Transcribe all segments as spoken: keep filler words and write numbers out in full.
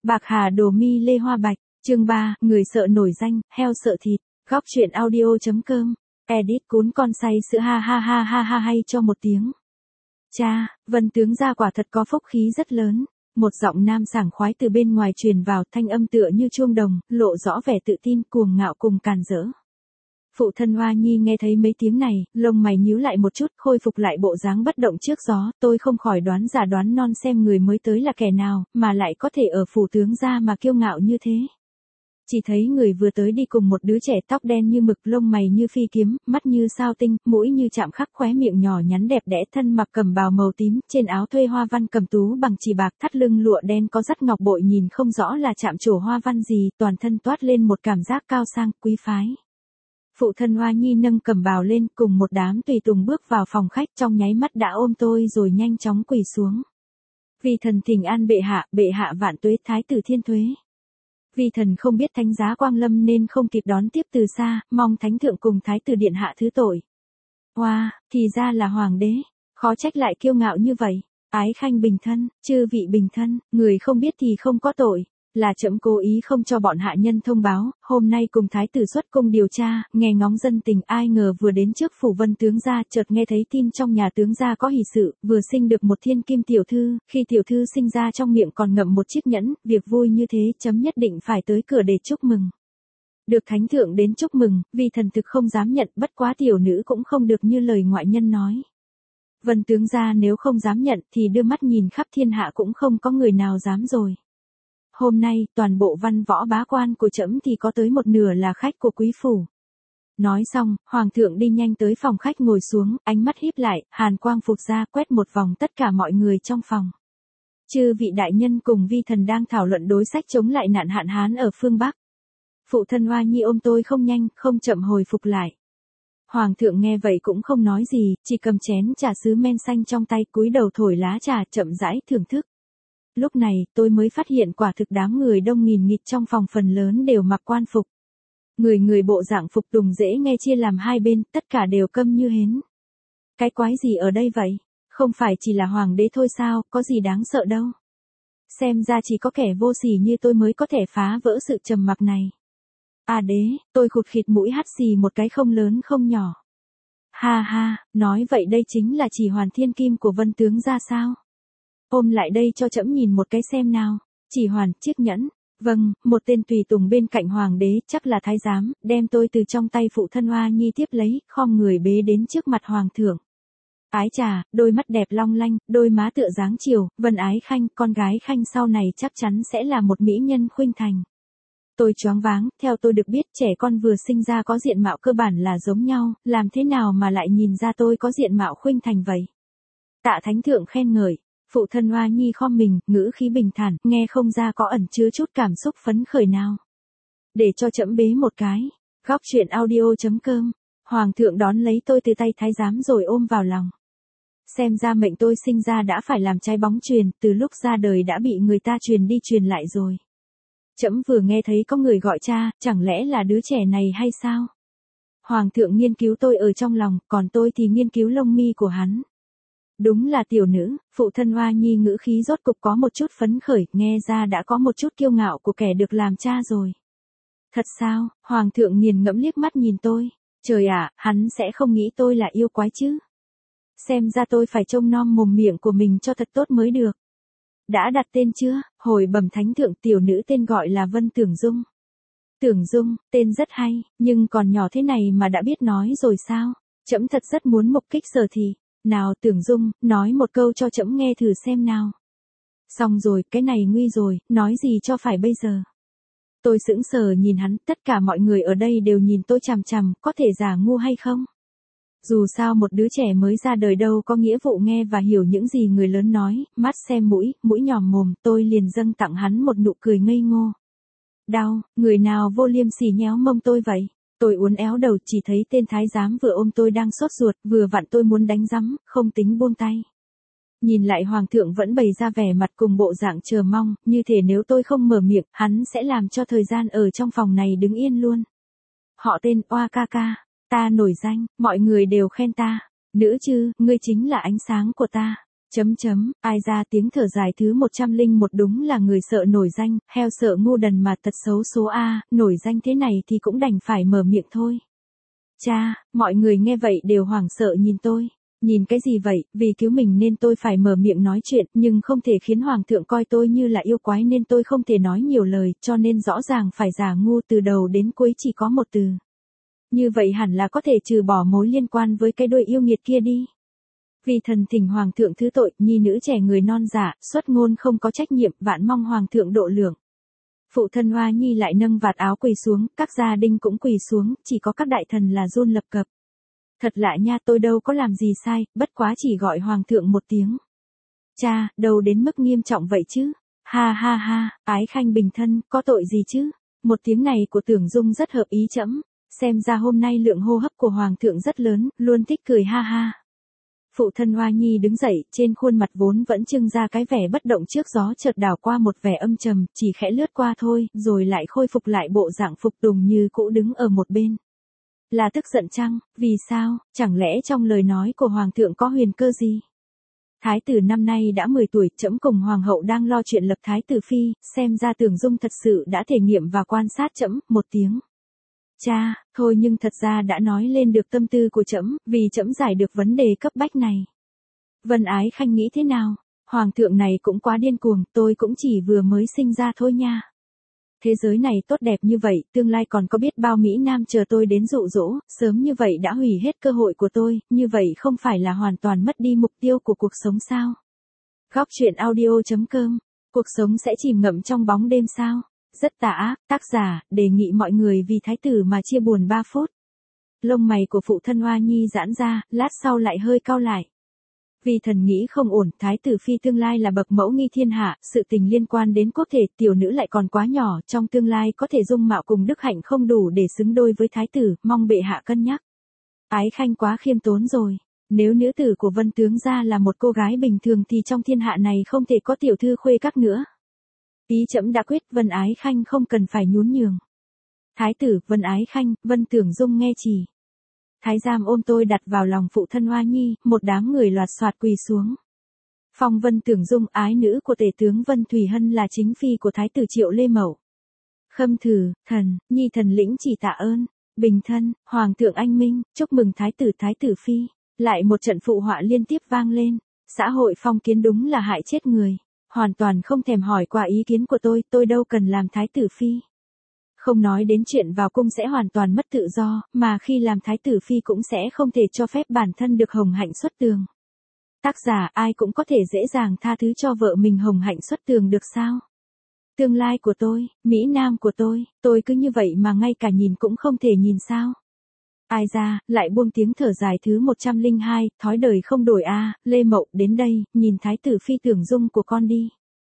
Bạc hà đồ mi lê hoa bạch, chương ba, người sợ nổi danh, heo sợ thịt, góc truyện audio.com, edit cuốn con say sữa ha ha ha ha ha hay cho một tiếng. Cha, Vân tướng gia quả thật có phúc khí rất lớn, một giọng nam sảng khoái từ bên ngoài truyền vào, thanh âm tựa như chuông đồng, lộ rõ vẻ tự tin, cuồng ngạo cùng càn rỡ. Phụ thân Hoa Nhi nghe thấy mấy tiếng này, lông mày nhíu lại một chút, khôi phục lại bộ dáng bất động trước gió, tôi không khỏi đoán giả đoán non xem người mới tới là kẻ nào, mà lại có thể ở phủ tướng gia mà kiêu ngạo như thế. Chỉ thấy người vừa tới đi cùng một đứa trẻ tóc đen như mực, lông mày như phi kiếm, mắt như sao tinh, mũi như chạm khắc, khóe miệng nhỏ nhắn đẹp đẽ, thân mặc cẩm bào màu tím, trên áo thuê hoa văn cầm tú bằng chỉ bạc, thắt lưng lụa đen có dắt ngọc bội, nhìn không rõ là chạm trổ hoa văn gì, toàn thân toát lên một cảm giác cao sang, quý phái. Phụ thân Hoa Nhi nâng cẩm bào lên, cùng một đám tùy tùng bước vào phòng khách, trong nháy mắt đã ôm tôi rồi nhanh chóng quỳ xuống. Vi thần thỉnh an bệ hạ, bệ hạ vạn tuế, thái tử thiên thuế. Vi thần không biết thánh giá quang lâm nên không kịp đón tiếp từ xa, mong thánh thượng cùng thái tử điện hạ thứ tội. Hoa, wow, thì ra là hoàng đế, khó trách lại kiêu ngạo như vậy. Ái khanh bình thân, chư vị bình thân, người không biết thì không có tội. Là trẫm cố ý không cho bọn hạ nhân thông báo, hôm nay cùng thái tử xuất cung điều tra, nghe ngóng dân tình, ai ngờ vừa đến trước phủ Vân tướng gia, chợt nghe thấy tin trong nhà tướng gia có hỷ sự, vừa sinh được một thiên kim tiểu thư, khi tiểu thư sinh ra trong miệng còn ngậm một chiếc nhẫn, việc vui như thế, chấm nhất định phải tới cửa để chúc mừng. Được thánh thượng đến chúc mừng, vì thần thực không dám nhận, bất quá tiểu nữ cũng không được như lời ngoại nhân nói. Vân tướng gia nếu không dám nhận thì đưa mắt nhìn khắp thiên hạ cũng không có người nào dám rồi. Hôm nay, toàn bộ văn võ bá quan của trẫm thì có tới một nửa là khách của quý phủ. Nói xong, hoàng thượng đi nhanh tới phòng khách ngồi xuống, ánh mắt híp lại, hàn quang phụt ra, quét một vòng tất cả mọi người trong phòng. Chư vị đại nhân cùng vi thần đang thảo luận đối sách chống lại nạn hạn hán ở phương Bắc. Phụ thân Hoa Nhi ôm tôi không nhanh, không chậm hồi phục lại. Hoàng thượng nghe vậy cũng không nói gì, chỉ cầm chén trà sứ men xanh trong tay, cúi đầu thổi lá trà, chậm rãi thưởng thức. Lúc này, tôi mới phát hiện quả thực đám người đông nghìn nghịt trong phòng phần lớn đều mặc quan phục. Người người bộ dạng phục tùng dễ nghe chia làm hai bên, tất cả đều câm như hến. Cái quái gì ở đây vậy? Không phải chỉ là hoàng đế thôi sao, có gì đáng sợ đâu. Xem ra chỉ có kẻ vô sỉ như tôi mới có thể phá vỡ sự trầm mặc này. À đế, tôi khụt khịt mũi hắt xì một cái không lớn không nhỏ. Ha ha, nói vậy đây chính là chỉ hoàn thiên kim của Vân tướng gia sao? Ôm lại đây cho trẫm nhìn một cái xem nào. Chỉ hoàn, chiếc nhẫn. Vâng, một tên tùy tùng bên cạnh hoàng đế, chắc là thái giám, đem tôi từ trong tay phụ thân Hoa Nhi tiếp lấy, khom người bế đến trước mặt hoàng thượng. Ái chà, đôi mắt đẹp long lanh, đôi má tựa dáng chiều, Vân ái khanh, con gái khanh sau này chắc chắn sẽ là một mỹ nhân khuynh thành. Tôi choáng váng, theo tôi được biết trẻ con vừa sinh ra có diện mạo cơ bản là giống nhau, làm thế nào mà lại nhìn ra tôi có diện mạo khuynh thành vậy? Tạ thánh thượng khen ngợi. Phụ thân Hoa Nhi khom mình, ngữ khí bình thản, nghe không ra có ẩn chứa chút cảm xúc phấn khởi nào. Để cho trẫm bế một cái. Góc truyện audio.com. Hoàng thượng đón lấy tôi từ tay thái giám rồi ôm vào lòng. Xem ra mệnh tôi sinh ra đã phải làm trái bóng truyền, từ lúc ra đời đã bị người ta truyền đi truyền lại rồi. Trẫm vừa nghe thấy có người gọi cha, chẳng lẽ là đứa trẻ này hay sao? Hoàng thượng nghiên cứu tôi ở trong lòng, còn tôi thì nghiên cứu lông mi của hắn. Đúng là tiểu nữ, phụ thân Hoa Nhi ngữ khí rốt cục có một chút phấn khởi, nghe ra đã có một chút kiêu ngạo của kẻ được làm cha rồi. Thật sao? Hoàng thượng nghiền ngẫm liếc mắt nhìn tôi. Trời ạ, hắn sẽ không nghĩ tôi là yêu quái chứ. Xem ra tôi phải trông nom mồm miệng của mình cho thật tốt mới được. Đã đặt tên chưa? Hồi bẩm thánh thượng, tiểu nữ tên gọi là Vân Tưởng Dung. Tưởng Dung, tên rất hay, nhưng còn nhỏ thế này mà đã biết nói rồi sao? Trẫm thật rất muốn mục kích Sở Thì. Nào Tưởng Dung, nói một câu cho trẫm nghe thử xem nào. Xong rồi, cái này nguy rồi, nói gì cho phải bây giờ. Tôi sững sờ nhìn hắn, tất cả mọi người ở đây đều nhìn tôi chằm chằm, có thể giả ngu hay không? Dù sao một đứa trẻ mới ra đời đâu có nghĩa vụ nghe và hiểu những gì người lớn nói, mắt xem mũi, mũi nhòm mồm, tôi liền dâng tặng hắn một nụ cười ngây ngô. Đau, người nào vô liêm sỉ nhéo mông tôi vậy? Tôi uốn éo đầu, chỉ thấy tên thái giám vừa ôm tôi đang sốt ruột, vừa vặn tôi muốn đánh rắm, không tính buông tay. Nhìn lại hoàng thượng vẫn bày ra vẻ mặt cùng bộ dạng chờ mong, như thể nếu tôi không mở miệng, hắn sẽ làm cho thời gian ở trong phòng này đứng yên luôn. Họ tên Oa ca ca, ta nổi danh, mọi người đều khen ta. Nữ chứ, ngươi chính là ánh sáng của ta. Chấm chấm, ai ra tiếng thở dài thứ một trăm linh một đúng là người sợ nổi danh, heo sợ ngu đần mà tật xấu số A, nổi danh thế này thì cũng đành phải mở miệng thôi. Cha, mọi người nghe vậy đều hoảng sợ nhìn tôi. Nhìn cái gì vậy, vì cứu mình nên tôi phải mở miệng nói chuyện, nhưng không thể khiến hoàng thượng coi tôi như là yêu quái nên tôi không thể nói nhiều lời, cho nên rõ ràng phải giả ngu từ đầu đến cuối chỉ có một từ. Như vậy hẳn là có thể trừ bỏ mối liên quan với cái đôi yêu nghiệt kia đi. Vì thần thỉnh hoàng thượng thứ tội, nhi nữ trẻ người non dạ, xuất ngôn không có trách nhiệm, vạn mong hoàng thượng độ lượng. Phụ thân Hoa Nhi lại nâng vạt áo quỳ xuống, các gia đình cũng quỳ xuống, chỉ có các đại thần là run lập cập. Thật lạ nha, tôi đâu có làm gì sai, bất quá chỉ gọi hoàng thượng một tiếng. Cha, đâu đến mức nghiêm trọng vậy chứ? Ha ha ha, Ái Khanh bình thân, có tội gì chứ? Một tiếng này của Tưởng Dung rất hợp ý trẫm, xem ra hôm nay lượng hô hấp của hoàng thượng rất lớn, luôn thích cười ha ha. Phụ thân Hoa Nhi đứng dậy, trên khuôn mặt vốn vẫn trưng ra cái vẻ bất động trước gió chợt đảo qua một vẻ âm trầm, chỉ khẽ lướt qua thôi, rồi lại khôi phục lại bộ dạng phục tùng như cũ đứng ở một bên. Là tức giận chăng, vì sao, chẳng lẽ trong lời nói của hoàng thượng có huyền cơ gì? Thái tử năm nay đã mười tuổi, trẫm cùng hoàng hậu đang lo chuyện lập thái tử phi, xem ra Tưởng Dung thật sự đã thể nghiệm và quan sát trẫm, một tiếng. Cha, thôi nhưng thật ra đã nói lên được tâm tư của trẫm, vì trẫm giải được vấn đề cấp bách này. Vân Ái Khanh nghĩ thế nào? Hoàng thượng này cũng quá điên cuồng, tôi cũng chỉ vừa mới sinh ra thôi nha. Thế giới này tốt đẹp như vậy, tương lai còn có biết bao Mỹ Nam chờ tôi đến dụ dỗ, sớm như vậy đã hủy hết cơ hội của tôi, như vậy không phải là hoàn toàn mất đi mục tiêu của cuộc sống sao? Góc truyện audio chấm com, cuộc sống sẽ chìm ngậm trong bóng đêm sao? Rất tà ác, tác giả, đề nghị mọi người vì thái tử mà chia buồn ba phút. Lông mày của phụ thân Hoa Nhi giãn ra, lát sau lại hơi cau lại. Vì thần nghĩ không ổn, thái tử phi tương lai là bậc mẫu nghi thiên hạ, sự tình liên quan đến quốc thể, tiểu nữ lại còn quá nhỏ, trong tương lai có thể dung mạo cùng đức hạnh không đủ để xứng đôi với thái tử, mong bệ hạ cân nhắc. Ái Khanh quá khiêm tốn rồi, nếu nữ tử của Vân tướng gia là một cô gái bình thường thì trong thiên hạ này không thể có tiểu thư khuê các nữa. Ý trẫm đã quyết, Vân Ái Khanh không cần phải nhún nhường. Thái tử, Vân Ái Khanh, Vân Tưởng Dung nghe chỉ. Thái giám ôm tôi đặt vào lòng phụ thân Hoa Nhi, một đám người loạt soạt quỳ xuống. Phong Vân Tưởng Dung, ái nữ của tể tướng Vân Thủy Hân là chính phi của thái tử Triệu Lê Mậu. Khâm thử, thần, nhi thần lĩnh chỉ tạ ơn. Bình thân, hoàng thượng anh minh, chúc mừng thái tử thái tử phi. Lại một trận phụ họa liên tiếp vang lên. Xã hội phong kiến đúng là hại chết người. Hoàn toàn không thèm hỏi qua ý kiến của tôi, tôi đâu cần làm thái tử phi. Không nói đến chuyện vào cung sẽ hoàn toàn mất tự do, mà khi làm thái tử phi cũng sẽ không thể cho phép bản thân được hồng hạnh xuất tường. Tác giả, ai cũng có thể dễ dàng tha thứ cho vợ mình hồng hạnh xuất tường được sao? Tương lai của tôi, Mỹ Nam của tôi, tôi cứ như vậy mà ngay cả nhìn cũng không thể nhìn sao? Ai ra, lại buông tiếng thở dài thứ một trăm linh hai, thói đời không đổi a, Lê Mậu, đến đây, nhìn thái tử phi Tưởng Dung của con đi.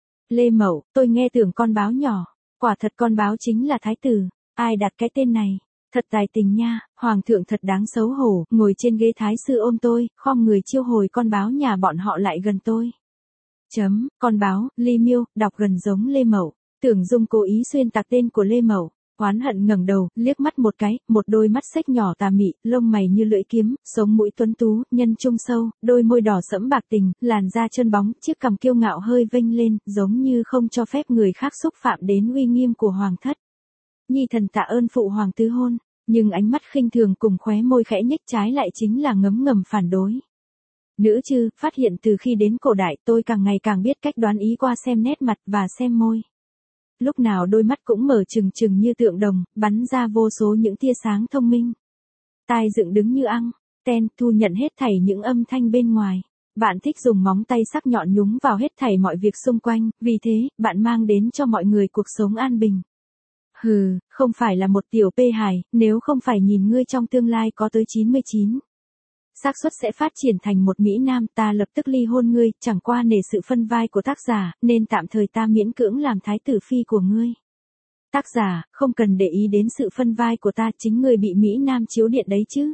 Lê Mậu, tôi nghe tưởng con báo nhỏ. Quả thật con báo chính là thái tử, ai đặt cái tên này, thật tài tình nha, hoàng thượng thật đáng xấu hổ, ngồi trên ghế thái sư ôm tôi, khom người chiêu hồi con báo nhà bọn họ lại gần tôi. Chấm, con báo, Ly Miêu, đọc gần giống Lê Mậu, Tưởng Dung cố ý xuyên tạc tên của Lê Mậu, oán hận ngẩng đầu, liếc mắt một cái, một đôi mắt xếch nhỏ tà mị, lông mày như lưỡi kiếm, sống mũi tuấn tú, nhân trung sâu, đôi môi đỏ sẫm bạc tình, làn da chân bóng, chiếc cằm kiêu ngạo hơi vênh lên, giống như không cho phép người khác xúc phạm đến uy nghiêm của hoàng thất. Nhi thần tạ ơn phụ hoàng tứ hôn, nhưng ánh mắt khinh thường cùng khóe môi khẽ nhếch trái lại chính là ngấm ngầm phản đối. Nữ chư, phát hiện từ khi đến cổ đại tôi càng ngày càng biết cách đoán ý qua xem nét mặt và xem môi. Lúc nào đôi mắt cũng mở trừng trừng như tượng đồng, bắn ra vô số những tia sáng thông minh. Tai dựng đứng như ăng, ten thu nhận hết thảy những âm thanh bên ngoài. Bạn thích dùng móng tay sắc nhọn nhúng vào hết thảy mọi việc xung quanh, vì thế, bạn mang đến cho mọi người cuộc sống an bình. Hừ, không phải là một tiểu pê hài, nếu không phải nhìn ngươi trong tương lai có tới chín mươi chín. Xác suất sẽ phát triển thành một Mỹ Nam, ta lập tức ly hôn ngươi, chẳng qua nể sự phân vai của tác giả, nên tạm thời ta miễn cưỡng làm thái tử phi của ngươi. Tác giả, không cần để ý đến sự phân vai của ta, chính ngươi bị Mỹ Nam chiếu điện đấy chứ.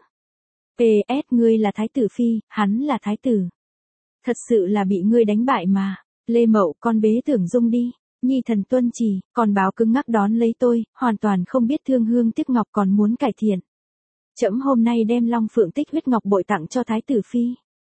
pê ét ngươi là thái tử phi, hắn là thái tử. Thật sự là bị ngươi đánh bại mà. Lê Mậu, con bế Tưởng Dung đi. Nhi thần tuân chỉ, còn báo cứng ngắc đón lấy tôi, hoàn toàn không biết thương hương tiếc ngọc còn muốn cải thiện. Trẫm hôm nay đem Long Phượng Tích huyết ngọc bội tặng cho thái tử phi.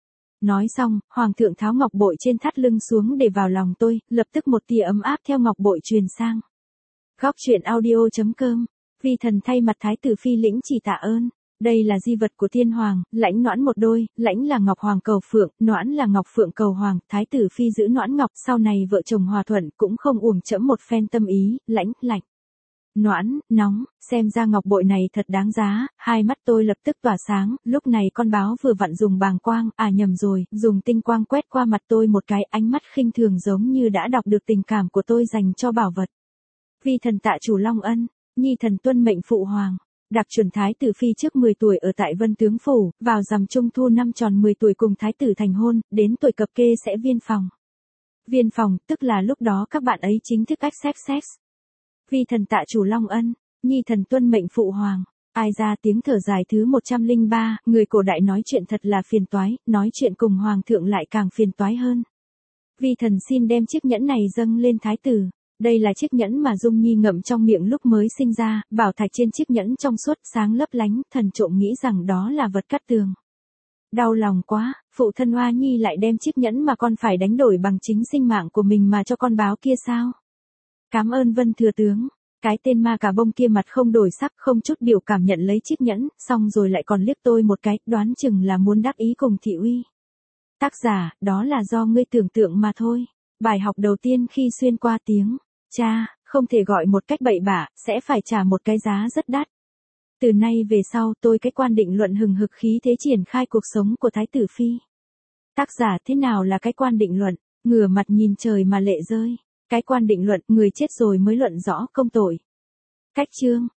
Nói xong, hoàng thượng tháo ngọc bội trên thắt lưng xuống để vào lòng tôi, lập tức một tia ấm áp theo ngọc bội truyền sang. Góc truyện audio.com. Vi thần thay mặt thái tử phi lĩnh chỉ tạ ơn. Đây là di vật của thiên hoàng, lãnh noãn một đôi, lãnh là ngọc hoàng cầu phượng, noãn là ngọc phượng cầu hoàng, thái tử phi giữ noãn ngọc, sau này vợ chồng hòa thuận, cũng không uổng trẫm một phen tâm ý, lãnh, lạnh. Noãn, nóng, xem ra ngọc bội này thật đáng giá, hai mắt tôi lập tức tỏa sáng, lúc này con báo vừa vặn dùng bàng quang, à nhầm rồi, dùng tinh quang quét qua mặt tôi một cái, ánh mắt khinh thường giống như đã đọc được tình cảm của tôi dành cho bảo vật. Vi thần tạ chủ long ân, nhi thần tuân mệnh phụ hoàng. Đặc chuẩn thái tử phi trước mười tuổi ở tại Vân Tướng Phủ, vào rằm trung thu năm tròn mười tuổi cùng thái tử thành hôn, đến tuổi cập kê sẽ viên phòng. Viên phòng, tức là lúc đó các bạn ấy chính thức accept sex. Vi thần tạ chủ long ân, nhi thần tuân mệnh phụ hoàng. Ai ra tiếng thở dài thứ một trăm lẻ ba, người cổ đại nói chuyện thật là phiền toái, nói chuyện cùng hoàng thượng lại càng phiền toái hơn. Vi thần xin đem chiếc nhẫn này dâng lên thái tử. Đây là chiếc nhẫn mà Dung Nhi ngậm trong miệng lúc mới sinh ra, bảo thạch trên chiếc nhẫn trong suốt sáng lấp lánh, thần trộm nghĩ rằng đó là vật cắt tường. Đau lòng quá, phụ thân Hoa Nhi lại đem chiếc nhẫn mà con phải đánh đổi bằng chính sinh mạng của mình mà cho con báo kia sao? Cảm ơn Vân thừa tướng. Cái tên ma cà bông kia mặt không đổi sắc, không chút biểu cảm nhận lấy chiếc nhẫn, xong rồi lại còn liếc tôi một cái, đoán chừng là muốn đắc ý cùng thị uy. Tác giả, đó là do ngươi tưởng tượng mà thôi. Bài học đầu tiên khi xuyên qua tiếng cha, không thể gọi một cách bậy bạ, sẽ phải trả một cái giá rất đắt. Từ nay về sau tôi cái quan định luận hừng hực khí thế triển khai cuộc sống của thái tử phi. Tác giả thế nào là cái quan định luận, ngửa mặt nhìn trời mà lệ rơi. Cái quan định luận, người chết rồi mới luận rõ công tội. Cách chương.